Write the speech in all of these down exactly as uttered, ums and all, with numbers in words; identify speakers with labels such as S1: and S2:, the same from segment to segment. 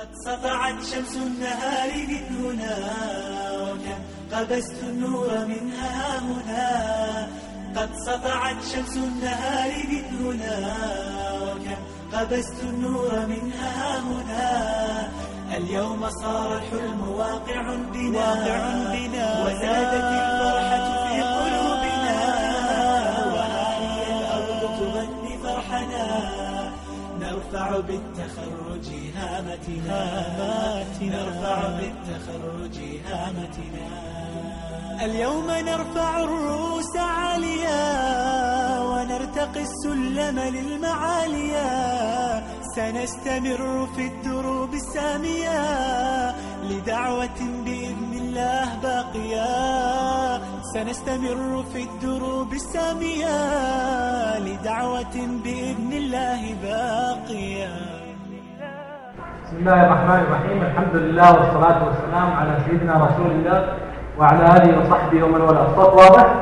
S1: قد سطعت شمس النهار من هنا، وكم قبست النور منها هنا. قد سطعت شمس النهار من هنا، وكم قبست النور منها هنا. اليوم صار الحلم واقع بنا, واقع بنا وزادت الفرحة في قلوبنا، وهذه الأرض تغني فرحنا. نرفع بالتخرج هامتنا، نرفع بالتخرج هامتنا. اليوم نرفع الرؤوس عاليا، ونرتقي السلم للمعاليا. سنستمر في الدروب السامية لدعوة بإذن الله باقية. سنستمر في الدروب السامية لدعوة بإذن الله باقية.
S2: بسم الله الرحمن الرحيم. الحمد لله والصلاة والسلام على سيدنا رسول الله وعلى آله وصحبه ومن والاه. الصوت واضح؟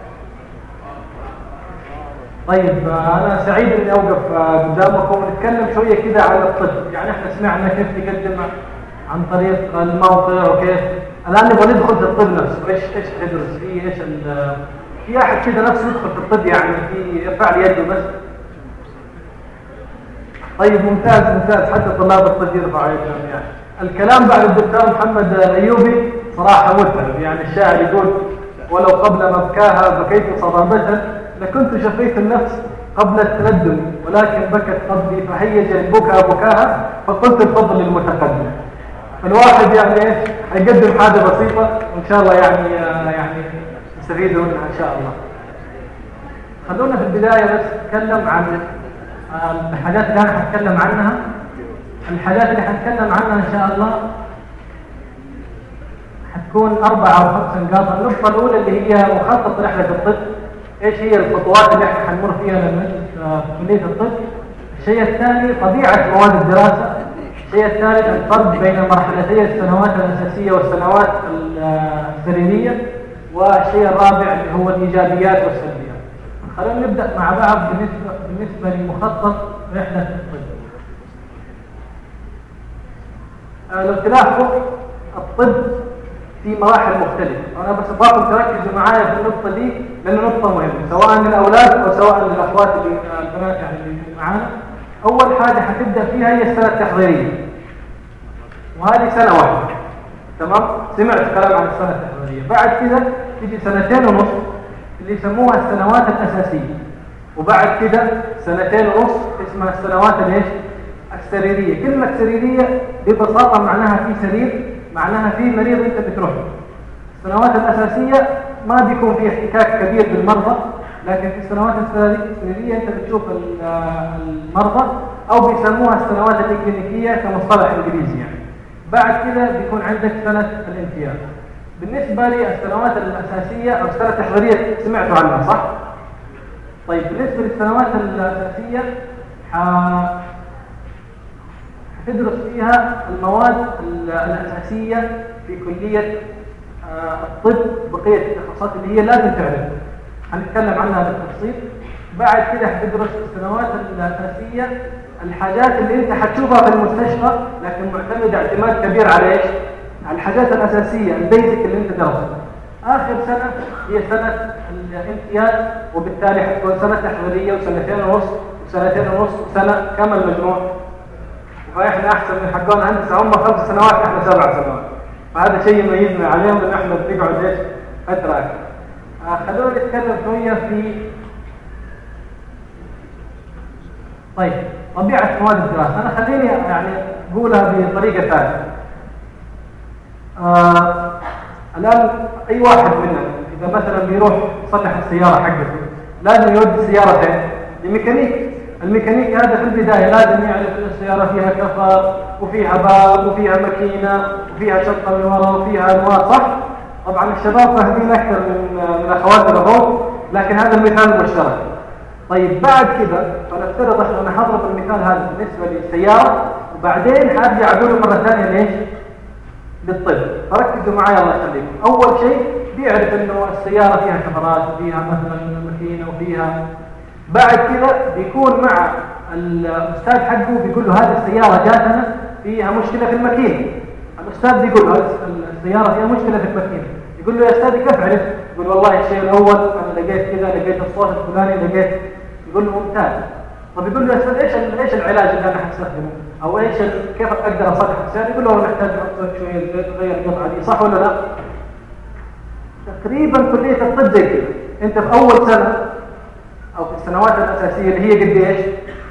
S2: طيب، أنا سعيد إني أوقف قدامكم ونتكلم شوية كذا عن الطب. يعني إحنا سمعنا كيف نقدم عن طريق الموقع وكيف. الآن نبغى ندخل في الطب نفسه. إيش إيش تدرس فيه؟ إيش ال في أحد كذا نفسه يدخل في الطب؟ يعني في يرفع لي يده بس. طيب، ممتاز ممتاز. حتى طلاب الطب يرفعوا يدهم. يعني الكلام بعد الدكتور محمد الأيوبي صراحة متعب. يعني الشاعر يقول: ولو قبل مبكاها بكيت صبابة، لكنت شفيت النفس قبل التندم، ولكن بكت قلبي فهيج البكاء بكاها، فقلت الفضل للمتقدم. الواحد يعني ايش هيقدم حاجه بسيطه وان شاء الله يعني يعني نستفيد منها ان شاء الله. خلونا في البدايه بس نتكلم عن الحاجات اللي انا هتكلم عنها. الحاجات اللي هنتكلم عنها ان شاء الله هتكون اربع او خمس نقاط. النقطه الاولى اللي هي مخطط رحله الطب، ايش هي الخطوات اللي احنا حنمر فيها لما ندرس في كليه الطب. الشيء الثاني طبيعه مواد الدراسه. الشيء الثالث الفرق بين مرحلتي السنوات الاساسيه والسنوات السريريه. والشيء الرابع اللي هو الايجابيات والسلبيات. خلينا نبدا مع بعض بالنسبه بالنسبه لمخطط رحله الطب. لو تلاحظوا الطب في مراحل مختلفة. أنا بس أبغاكم تركزوا معايا في النقطة دي لأنه نقطة مهمة سواء للأولاد أو سواء للأخوات اللي البنات يعني اللي معانا. أول حاجة حتبدأ فيها هي السنة التحضيرية، وهذه سنة واحدة. تمام؟ سمعت كلام عن السنة التحضيرية. بعد كده تيجي سنتين ونص اللي يسموها السنوات الأساسية، وبعد كده سنتين ونص اسمها السنوات الايش؟ السريرية. كلمة سريرية ببساطة معناها في سرير، معناها في مريض انت بتروح. السنوات الاساسيه ما بيكون في احتكاك كبير بالمرضى، لكن في السنوات السريريه انت بتشوف المرضى، او بيسموها السنوات الاكلينيكيه كمصطلح انجليزي. يعني بعد كده بيكون عندك سنه الامتياز. بالنسبه للسنوات الاساسيه او السنه التحضيريه سمعتوا عنها صح؟ طيب، بالنسبه للسنوات الاساسيه تدرس فيها المواد الأساسية في كلية الطب، بقية التخصصات اللي هي لازم تعرفها هنتكلم عنها بالتفصيل. بعد كده حتدرس السنوات الأساسية الحاجات اللي انت حتشوفها في المستشفى، لكن معتمد اعتماد كبير على ايش؟ على الحاجات الأساسية البيزك اللي انت درستها. آخر سنة هي سنة الامتياز، وبالتالي حتكون سنة تحضيرية وسنتين ونص وسنتين ونص وسنة. كم المجموع؟ فاحنا احسن من حقون هندسه، هم خمس سنوات احنا سبع سنوات، فهذا شيء يميزنا عليهم ان احنا بنقعد ايش؟ فتره اكثر. آه خلونا نتكلم شويه في طيب طبيعه مواد الدراسه. انا خليني يعني اقولها بطريقه ثانيه. آه الان اي واحد منا اذا مثلا بيروح يصلح السياره حقته لازم يودي السياره فين؟ لميكانيك. الميكانيكي هذا في البداية لازم يعرف أن السيارة فيها كفر وفيها باب وفيها ماكينة وفيها شنطة من وراء وفيها أنواع صح؟ طبعا الشباب فاهمين أكثر من من أخواتنا فوق، لكن هذا المثال المشترك. طيب بعد كده فنفترض احنا أنا هضرب المثال هذا بالنسبة للسيارة، وبعدين حارجع أقوله مرة ثانية ليش؟ للطب. فركزوا معي الله يخليكم. أول شيء بيعرف أنه السيارة فيها كفرات وفيها مثلا ماكينة وفيها. بعد كده بيكون مع الاستاذ حقه بيقول له هذه السياره جاتنا فيها مشكلة في الماكينة. الأستاذ بيقول له السيارة فيها مشكلة في الماكينة، يقول له يا أستاذ كيف عرفت؟ يقول والله الشيء الأول أنا لقيت كذا، لقيت الصوت الفلاني، لقيت. يقول له ممتاز. طب يقول له يا أستاذ إيش إيش العلاج اللي أنا حستخدمه؟ أو إيش كيف أقدر أصلح السيارة؟ يقول له أنا محتاج أحط شوية غير القطعة دي، صح ولا لا؟ تقريبا كلية الطب زي كذا. أنت في أول سنة أو في السنوات الأساسية اللي هي قد إيش؟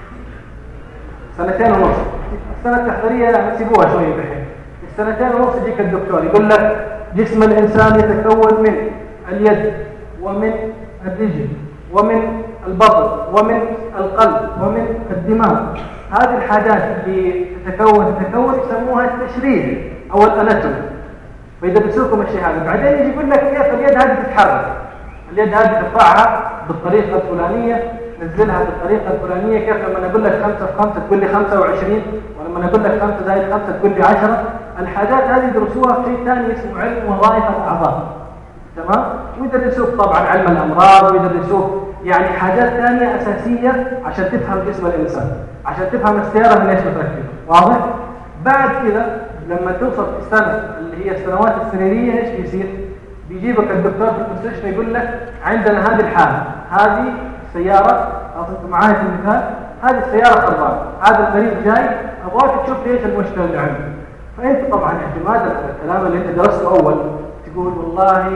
S2: سنتين ونص. السنة التحضيرية يعني سيبوها شوية بحين. السنتين ونص يجيك الدكتور يقول لك جسم الإنسان يتكون من اليد ومن الرجل ومن البطن ومن القلب ومن الدماغ. هذه الحاجات اللي تتكون تتكون يسموها التشريح أو الأناتومي. فإذا بيسوكم الشيء هذا بعدين يجي يقول لك كيف اليد هذه تتحرك. اليد هذه ترفعها بالطريقة الفلانية، نزلها بالطريقة الفلانية. كيف لما نقول لك خمسة في خمسة تقول لي خمسة وعشرين، ولما نقول لك خمسة زائد خمسة تقول لي عشرة. الحاجات هذه يدرسوها في شيء ثاني اسمه علم وظائف الأعضاء. تمام؟ ويدرسوك طبعا علم الأمراض، ويدرسوك يعني حاجات ثانية أساسية عشان تفهم جسم الإنسان، عشان تفهم السيارة من ايش بتركب. واضح؟ بعد كذا لما توصل في السنة اللي هي السنوات السريرية ايش بيصير؟ بيجيبك الدكتور في المستشفى يقول لك عندنا هذه الحالة، هذه السيارة، أعطيكم معايا في المثال، هذه السيارة خربانة، هذا المريض جاي أبغاك تشوف لي ايش المشكلة اللي عنده. فأنت طبعا اعتمادا على الكلام اللي أنت درسته أول تقول والله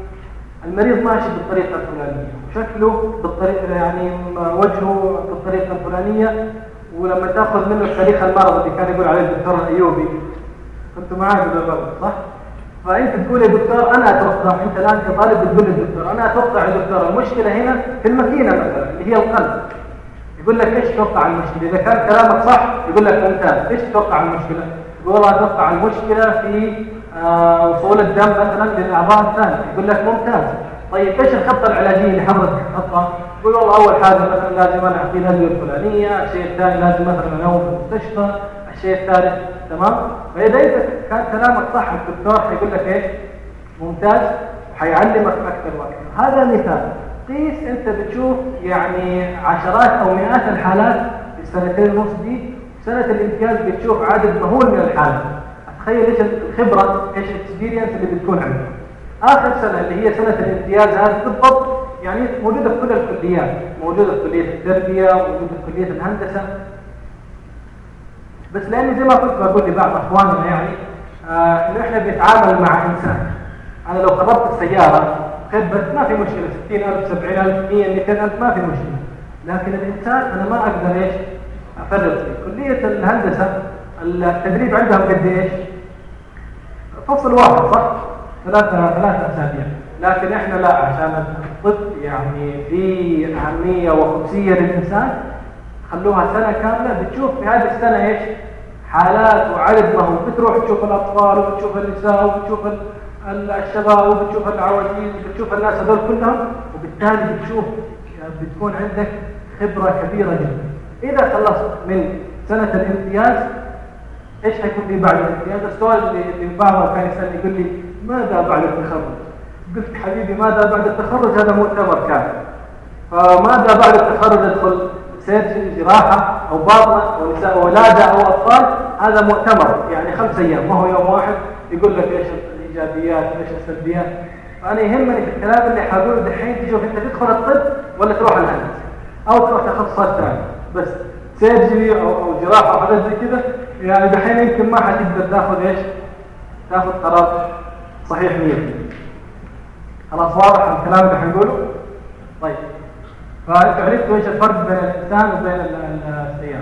S2: المريض ماشي بالطريقة الفلانية، شكله بالطريقة يعني وجهه بالطريقة الفلانية، ولما تأخذ منه تاريخ المرض اللي كان يقول عليه الدكتور الأيوبي، كنتوا معايا بالضبط صح؟ فأنت تقول يا دكتور أنا أتوقع، أنت الآن كطالب بتقول للدكتور أنا أتوقع يا دكتور المشكلة هنا في الماكينة مثلا اللي هي القلب. يقول لك إيش تتوقع المشكلة؟ إذا كان كلامك صح يقول لك ممتاز، إيش تتوقع المشكلة؟ يقول والله أتوقع المشكلة في آه وصول الدم مثلا للأعضاء الثانية. يقول لك ممتاز. طيب إيش الخطة العلاجية اللي حضرتك تحطها؟ يقول والله أول حاجة مثلا لازم أنا أعطيه الأدوية الفلانية، الشيء الثاني لازم مثلا أنوم في المستشفى، الشيء الثالث. تمام؟ فإذا أنت كان كلامك صح الدكتور حيقول لك إيش؟ ممتاز، وحيعلمك أكثر وأكثر. هذا مثال. قيس أنت بتشوف يعني عشرات أو مئات الحالات في السنتين ونص دي. سنة الامتياز بتشوف عدد مهول من الحالات. تخيل إيش الخبرة، إيش الإكسبيرينس اللي بتكون عندك. آخر سنة اللي هي سنة الامتياز هذه بالضبط يعني موجودة في كل الكليات، موجودة في كلية التربية، موجودة في كلية الهندسة. بس لأني زي ما كنت بقول لبعض أخواننا يعني آه إنه إحنا بنتعامل مع إنسان. أنا لو خربت السيارة خربت ما في مشكلة، ستين ألف سبعين ألف مية مئتين ألف ما في مشكلة. لكن الإنسان أنا ما أقدر إيش أفرط فيه. كلية الهندسة التدريب عندهم قد إيش؟ فصل واحد صح؟ ثلاثة ثلاثة أسابيع. لكن إحنا لا، عشان الطب يعني في أهمية وخصوصية للإنسان خلوها سنة كاملة. بتشوف في هذه السنة إيش؟ حالات وعدد ما هو. بتروح تشوف الأطفال وبتشوف النساء وبتشوف الشباب وبتشوف العواجيز وبتشوف الناس هذول كلهم، وبالتالي بتشوف بتكون عندك خبرة كبيرة جدا. إذا خلصت من سنة الامتياز إيش حيكون في بعد الامتياز؟ السؤال اللي بعضهم كان يسألني يقول لي ماذا بعد التخرج؟ قلت حبيبي ماذا بعد التخرج هذا مؤتمر كامل. فماذا بعد التخرج ادخل سيرجري جراحة أو باطنة أو نساء ولادة أو أطفال، هذا مؤتمر يعني خمس أيام ما هو يوم واحد يقول لك إيش الإيجابيات وإيش السلبيات. فأنا يهمني في الكلام اللي حقوله دحين تشوف أنت تدخل الطب ولا تروح الهندسة أو تروح تخصصات ثانية. بس سيرجري أو أو جراحة أو حاجات زي كذا يعني دحين يمكن ما حتقدر تاخذ إيش؟ تاخذ قرار صحيح مية بالمية. خلاص واضح الكلام اللي حنقوله؟ طيب فأنتوا عرفتوا إيش الفرق بين الإنسان وبين السيارة.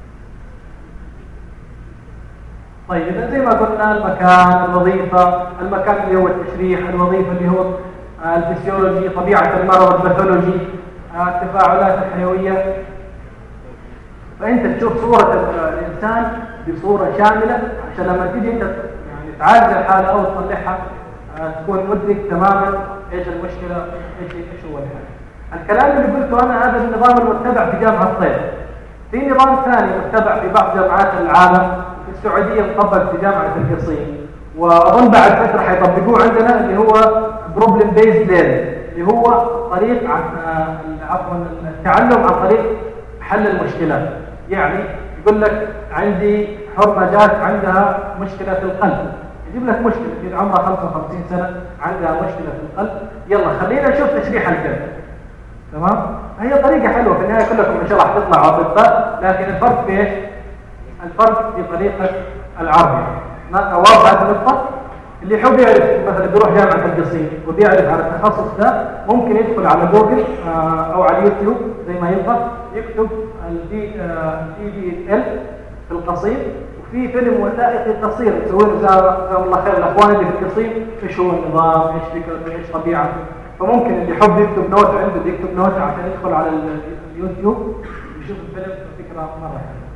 S2: طيب إذا زي ما قلنا المكان، الوظيفة، المكان اللي هو التشريح، الوظيفة اللي هو الفسيولوجي، طبيعة المرض، الباثولوجي، التفاعلات الحيوية. فأنت تشوف صورة الإنسان بصورة شاملة عشان لما تيجي أنت يعني تعالج الحالة أو تصلحها تكون مدرك تماما إيش المشكلة، إيش إيش هو الحل. الكلام اللي قلته أنا هذا النظام المتبع في جامعة طيب. في نظام ثاني متبع في بعض جامعات العالم، في السعودية مطبق في جامعة القصيم، وأظن بعد فترة حيطبقوه عندنا اللي هو problem based learning، اللي هو طريق عفوا التعلم عن طريق حل المشكلات. يعني يقول لك عندي حب ما جات عندها مشكله في القلب، يجيب لك مشكله في عمرها خمسة وخمسين سنه عندها مشكله في القلب، يلا خلينا نشوف تشريح الكلب. تمام؟ هي طريقه حلوه في النهايه كلكم ان شاء الله حتطلعوا اطباء، لكن الفرق في ايش؟ الفرق في طريقه العرض. يعني واضح هذه النقطه؟ اللي يحب يعرف مثلا بيروح جامعه القصيم وبيعرف على التخصص ده ممكن يدخل على جوجل او على اليوتيوب زي ما يبغى، يكتب الدي دي ال في القصيم، وفي فيلم وثائقي قصير يسوونه جزاهم الله خير الاخوان اللي في القصيم، ايش هو النظام، ايش فكرته، ايش طبيعته. فممكن اللي يحب يكتب نوت عنده يكتب نوت عشان يدخل على اليوتيوب ويشوف الفيلم، فكره مره حلوه.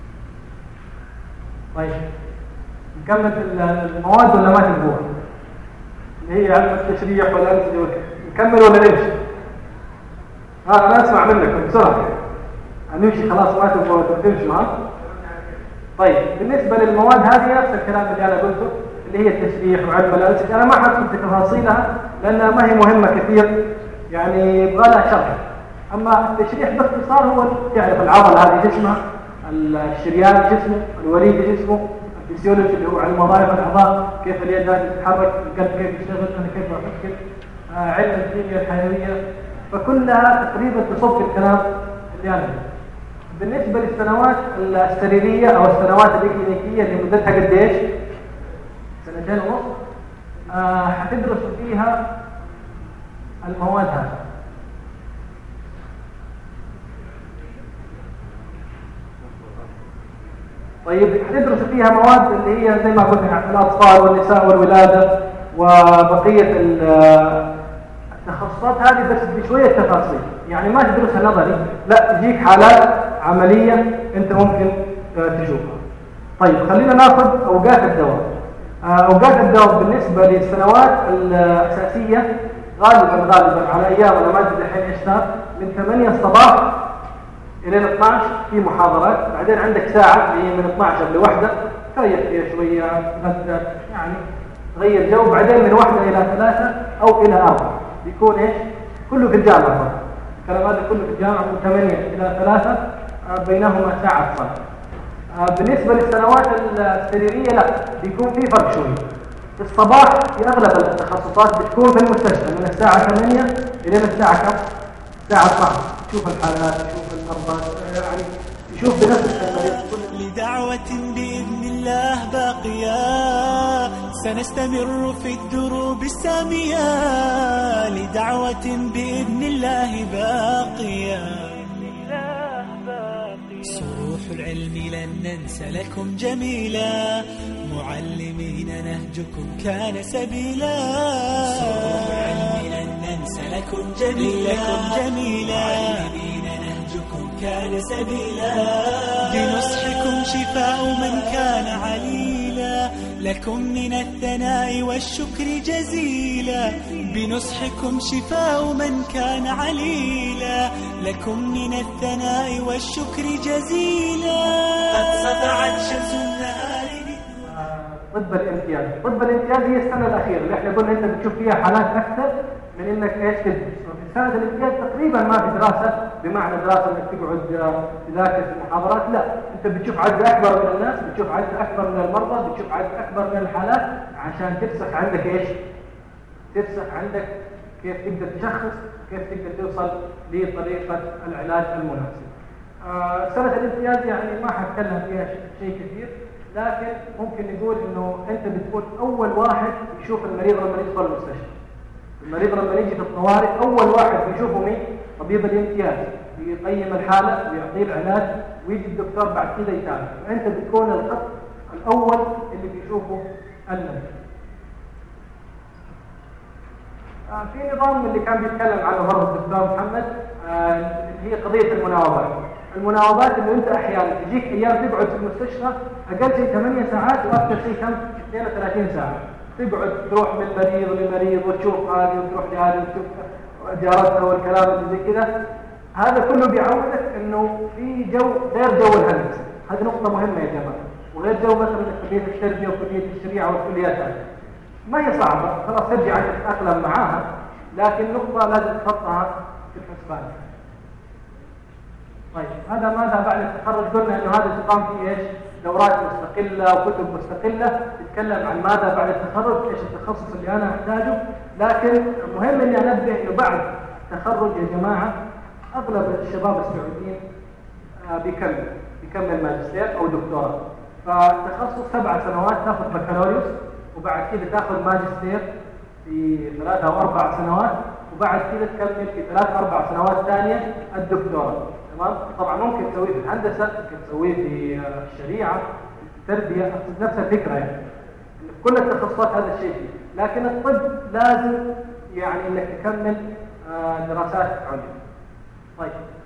S2: طيب نكمل المواد ولا ما تبغوها؟ اللي هي علم التشريح والأنسجة وكذا، نكمل ولا نمشي؟ ها أنا أسمع منكم بسرعة. هنمشي خلاص ما تبغوا تمشوا ها؟ طيب بالنسبة للمواد هذه نفس الكلام اللي أنا قلته، اللي هي التشريح وعلم الأنسجة. أنا ما حدخل في تفاصيلها لأنها ما هي مهمة كثير، يعني يبغى لها شرح. أما التشريح باختصار هو تعرف العضلة هذه جسمها، الشريان جسمه، الوريد جسمه، الفسيولوجي اللي هو علم وظائف الاعضاء، كيف اليد هذه تتحرك، القلب كيف يشتغل، انا كيف افكر، آه علم الكيمياء الحيويه، فكلها تقريبا تصب في الكلام اللي انا قلته. بالنسبه للسنوات السريريه او السنوات الاكلينيكيه اللي مدتها قد ايش؟ سنتين ونص. آه حتدرسوا فيها المواد هذه. طيب حندرس فيها مواد اللي هي زي ما قلنا الأطفال والنساء والولادة وبقية التخصصات هذه، بس بشوية تفاصيل، يعني ما تدرسها نظري، لا تجيك حالات عملية أنت ممكن تشوفها. طيب خلينا ناخذ أوقات الدوام. أوقات الدوام بالنسبة للسنوات الأساسية غالبا غالبا على أيام أنا ما أدري الحين إيش صار، من ثمانية الصباح إلى اثني عشر في محاضرات، بعدين عندك ساعة اللي هي من اثني عشر لوحدة تريح فيها شوية، تغدى يعني تغير جو، بعدين من واحدة إلى ثلاثة أو إلى أربعة بيكون إيش؟ كله في الجامعة. الكلام هذا كله في الجامعة من ثمانية إلى ثلاثة، بينهما ساعة صلاة. بالنسبة للسنوات السريرية لا بيكون في فرق شوية. في الصباح في أغلب التخصصات بتكون في المستشفى من الساعة ثمانية إلى الساعة كم؟ الساعة اثني عشر، تشوف الحالات، تشوف المرضى، يعني تشوف بنفسك المريض.
S1: لدعوة بإذن الله باقية سنستمر في الدروب السامية، لدعوة بإذن الله باقية. صروح العلم لن ننسى لكم جميلا، معلمين نهجكم كان سبيلا. صروح العلم لن ننسى لكم جميلا، معلمين نهجكم كان سبيلا. بنصحكم شفاء من كان عليلا، لكم من الثناء والشكر جزيلا. بنصحكم شفاء من كان عليلا، لكم من الثناء والشكر جزيلا. قد سطعت شمس النهار.
S2: طب الامتياز، طب الامتياز هي السنة الأخيرة اللي احنا قلنا انت بتشوف فيها حالات أكثر من انك ايش تدرس. في سنة الامتياز تقريبا ما في دراسة بمعنى دراسة انك تقعد تذاكر في المحاضرات، لا انت بتشوف عدد أكبر من الناس، بتشوف عدد أكبر من المرضى، بتشوف عدد أكبر من الحالات عشان تفسخ عندك ايش؟ تفسخ عندك كيف تقدر تشخص، كيف تقدر توصل لطريقة العلاج المناسب. آه سنة الامتياز يعني ما حتكلم فيها شيء كثير، لكن ممكن نقول انه انت بتكون اول واحد يشوف المريض لما يدخل المستشفى. المريض لما يجي في الطوارئ اول واحد بيشوفه مين؟ طبيب الامتياز، بيقيم الحاله ويعطيه العلاج، ويجي الدكتور بعد كده يتابع، وانت بتكون الخط الاول اللي بيشوفه المريض. آه في نظام اللي كان بيتكلم عنه برضه الدكتور محمد، آه هي قضيه المناوبات. المناوبات انه انت احيانا تجيك ايام تقعد في المستشفى اقل شيء ثمانية ساعات واكثر شيء كم؟ اثنين وثلاثين ساعه، تقعد تروح من مريض لمريض وتشوف هذه وتروح لهذه وتشوف جارتها والكلام اللي زي كذا. هذا كله بيعودك انه في جو غير جو الهندسه. هذه نقطه مهمه يا جماعه، وغير جو مثلا كليه التربيه وكليه الشريعه والكليات هذه. ما هي صعبه، خلاص ترجع انت تتاقلم معاها، لكن نقطه لازم تحطها في الحسبان. طيب هذا ماذا بعد التخرج؟ قلنا انه هذا تقام فيه ايش؟ دورات مستقلة وكتب مستقلة تتكلم عن ماذا بعد التخرج، ايش التخصص اللي انا احتاجه. لكن المهم اني انبه انه بعد التخرج يا جماعة اغلب الشباب السعوديين بيكمل بيكمل ماجستير او دكتوراه. فالتخصص سبع سنوات تاخذ بكالوريوس، وبعد كده تاخذ ماجستير في ثلاثة او اربع سنوات، وبعد كده تكمل في ثلاث اربع سنوات ثانيه الدكتوراه. تمام؟ طبعا ممكن تسويه في الهندسه، ممكن تسويه في الشريعه، في التربيه، نفس الفكره يعني. في كل التخصصات هذا الشيء فيه، لكن الطب لازم يعني انك تكمل دراسات عليا. طيب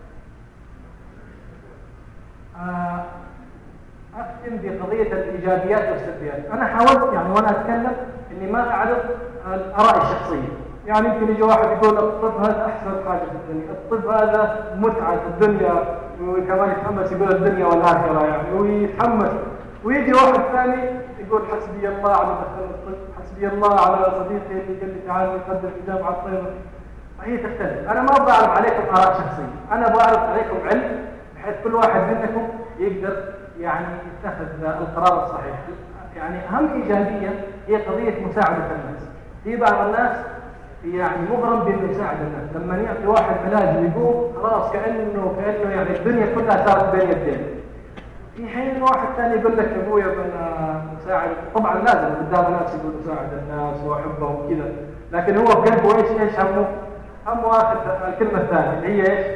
S2: أختم بقضية الإيجابيات والسلبيات. أنا حاولت يعني وأنا أتكلم إني ما أعرض الآراء الشخصية. يعني يمكن يجي واحد يقول الطب هذا أحسن حاجة في الدنيا، الطب هذا متعة في الدنيا، وكمان يتحمس يقول الدنيا والآخرة يعني، ويتحمس. ويجي واحد ثاني يقول حسبي الله على دخل الطب، حسبي الله على صديقي اللي قال لي تعال نقدم في جامعة طيبة. فهي تختلف. أنا ما بعرض عليكم آراء شخصية، أنا بعرض عليكم علم بحيث كل واحد منكم يقدر يعني يتخذ القرار الصحيح. يعني أهم إيجابية هي قضية مساعدة الناس. في بعض الناس يعني مغرم بأنه يساعد الناس، لما يعطي واحد علاج ويقوم خلاص كأنه كأنه يعني الدنيا كلها صارت بين يديه. في حين واحد ثاني يقول لك يا ابويا أنا مساعد، طبعا لازم قدام الناس يقول مساعد الناس وأحبهم وكذا، لكن هو بقلبه ايش ايش همه؟ همه آخر الكلمة الثانية اللي هي ايش؟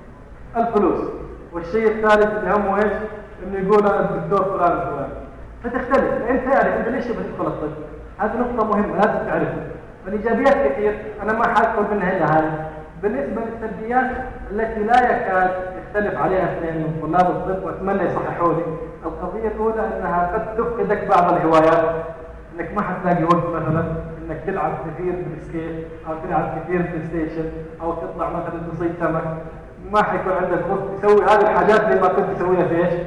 S2: الفلوس. والشيء الثالث اللي همه ايش؟ انه يقول انا الدكتور فلان فلان. فتختلف. انت تعرف انت ليش بتدخل الطب؟ هذه نقطة مهمة لازم تعرفها. فالإيجابيات كثير، أنا ما حادخل منها إلا هذه. بالنسبة للسلبيات التي لا يكاد يختلف عليها اثنين من طلاب الطب وأتمنى يصححوا لي، القضية الأولى أنها قد تفقدك بعض الهوايات، أنك ما حتلاقي وقت مثلا أنك تلعب كثير بالسكيت أو تلعب كثير بلاي ستيشن أو تطلع مثلا تصيد سمك. ما حيكون عندك وقت تسوي هذه الحاجات اللي ما كنت تسويها في إيش؟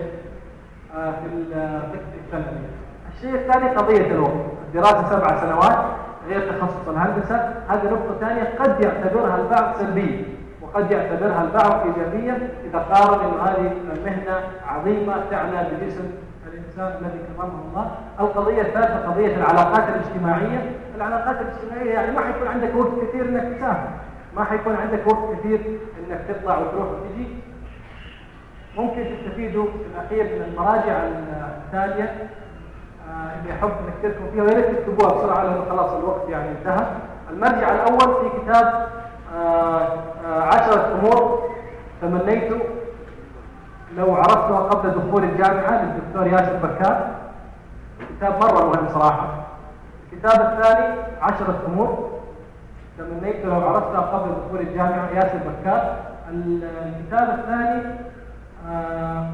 S2: آه في الثانوي. الشيء الثاني قضية الوقت. الدراسة سبع سنوات غير تخصص الهندسة، هذه نقطة ثانية قد يعتبرها البعض سلبية وقد يعتبرها البعض إيجابية إذا قارن أن هذه المهنة عظيمة تعنى بجسم الإنسان الذي كرمه الله. القضية الثالثة قضية العلاقات الاجتماعية. العلاقات الاجتماعية يعني ما حيكون عندك وقت كثير إنك تسافر، ما حيكون عندك وقت كثير إنك تطلع وتروح وتجي. ممكن تستفيدوا في الأخير من المراجع التالية اللي أحب نذكركم فيها، ويا ريت تكتبوها بسرعة لأنه خلاص الوقت يعني انتهى. المرجع الأول في كتاب عشرة أمور تمنيت لو عرفتها قبل دخول الجامعة للدكتور ياسر بكار. كتاب مرة مهم صراحة. الكتاب الثاني عشرة أمور تمنيت لو عرفتها قبل دخول الجامعة ياسر بكار. الكتاب الثاني آه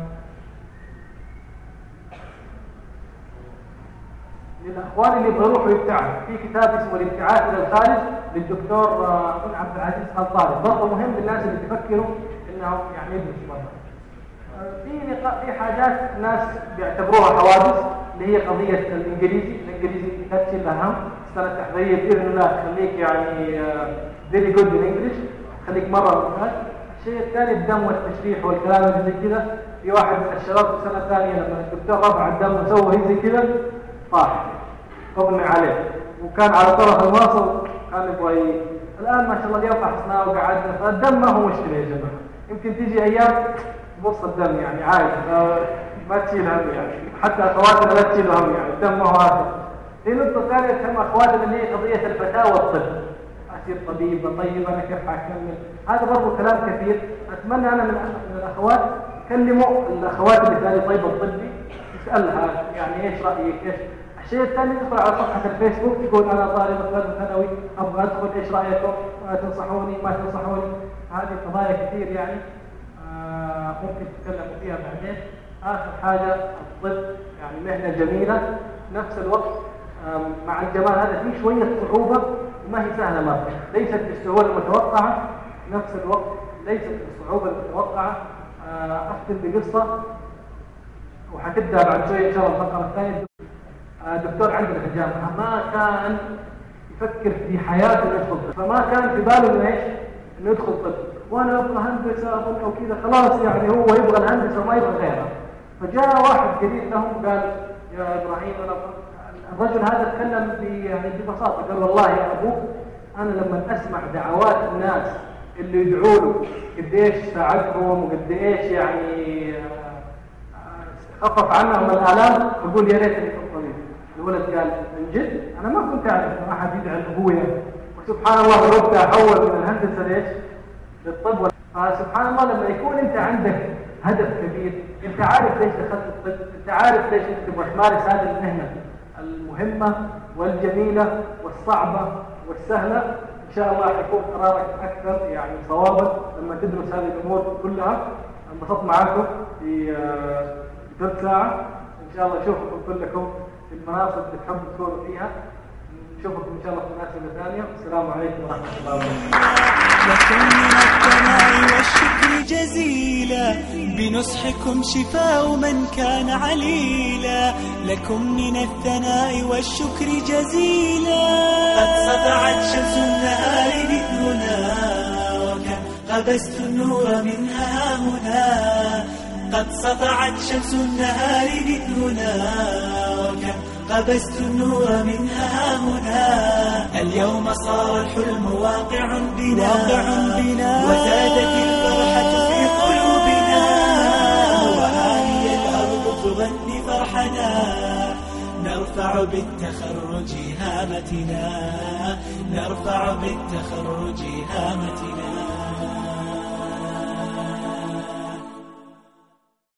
S2: للأخوان اللي بيروحوا يبتعثوا، في كتاب اسمه الابتعاث إلى الخارج للدكتور بن عبد العزيز الطاري، برضه مهم للناس اللي بيفكروا إنهم يعني يدرسوا برا. في في حاجات الناس بيعتبروها حوادث اللي هي قضية الإنجليزي، الإنجليزي لا تشيل هم، السنة التحضيرية كثير إنه لا تخليك يعني very good in English، خليك مرة ممتاز. الشيء الثاني الدم والتشريح والكلام اللي زي كذا. في واحد من الشباب في السنة الثانية لما الدكتور رفع الدم وسوى زي كذا طاح طبني عليه وكان على طرف الواصل كان يبغى. الآن ما شاء الله اليوم أحسناه وقعدنا، فالدم ما هو مشكلة يا جماعة. يمكن تيجي أيام تبص الدم يعني عادي ما تشيل هم يعني، حتى أخواتنا لا تشيل هم يعني الدم ما هو آخر. في نقطة ثانية تهم أخواتنا اللي هي قضية الفتاة والطب، أصير طبيبة طيب أنا كيف أكمل. هذا برضو كلام كثير. أتمنى أنا من الأخوات كلموا الأخوات اللي في طيب الطبي تسألها يعني إيش رأيك إيش. الشيء الثاني تدخل على صفحة الفيسبوك تقول أنا طالبة طب ثانوي أبغى أدخل إيش رأيكم؟ ما تنصحوني ما تنصحوني. هذه قضايا كثير يعني آه ممكن تتكلموا فيها بعدين. آخر حاجة الطب يعني مهنة جميلة نفس الوقت مع الجمال هذا فيه شوية صعوبة وما هي سهلة مرة، ليست بالسهولة المتوقعة نفس الوقت ليست بالصعوبة المتوقعة. آه أختم بقصة وحتبدأ بعد شوية إن شاء الله الفقرة الثانية. دكتور عندنا في الجامعة ما كان يفكر في حياته انه يدخل طب، فما كان في باله انه ايش؟ انه يدخل طب، وانا ابغى هندسة اظن او كذا، خلاص يعني هو يبغى الهندسة وما يبغى غيرها. فجاء واحد قريب لهم قال يا إبراهيم، الرجل هذا تكلم يعني ببساطة، قال والله يا أبو أنا لما أسمع دعوات الناس اللي يدعوا له قديش ساعدهم وقديش يعني خفف عنهم الآلام، أقول يا ريتني في الطبيب. الولد قال من جد أنا ما كنت أعرف إنه أحد يدعي لأبويا، وسبحان الله الرب أحول من الهندسة ليش؟ للطب. فسبحان الله لما يكون أنت عندك هدف كبير، أنت عارف ليش دخلت الطب، أنت عارف ليش أنت تبغى تمارس هذه المهنة المهمة والجميلة والصعبة والسهلة، إن شاء الله حيكون قرارك أكثر يعني صوابا لما تدرس هذه الأمور كلها. انبسطت معاكم في ثلث ساعة، إن شاء الله أشوفكم كلكم في المناصب اللي تحبوا تكونوا فيها. نشوفكم إن شاء الله في مناسبة ثانية. السلام عليكم ورحمة الله وبركاته.
S1: لكم من الثناء والشكر جزيلا، بنصحكم شفاء من كان عليلا. لكم من الثناء والشكر جزيلا، قد سطعت شمس النهار مثلنا، وكم قبست النور منها هنا. قد سطعت شمس النهار مثلنا، وكم قبست النور منها هنا. اليوم صار الحلم واقع بنا, واقع بنا وزادت الفرحة في قلوبنا. وهذه الأرض تغني فرحنا، نرفع بالتخرج هامتنا، نرفع بالتخرج هامتنا.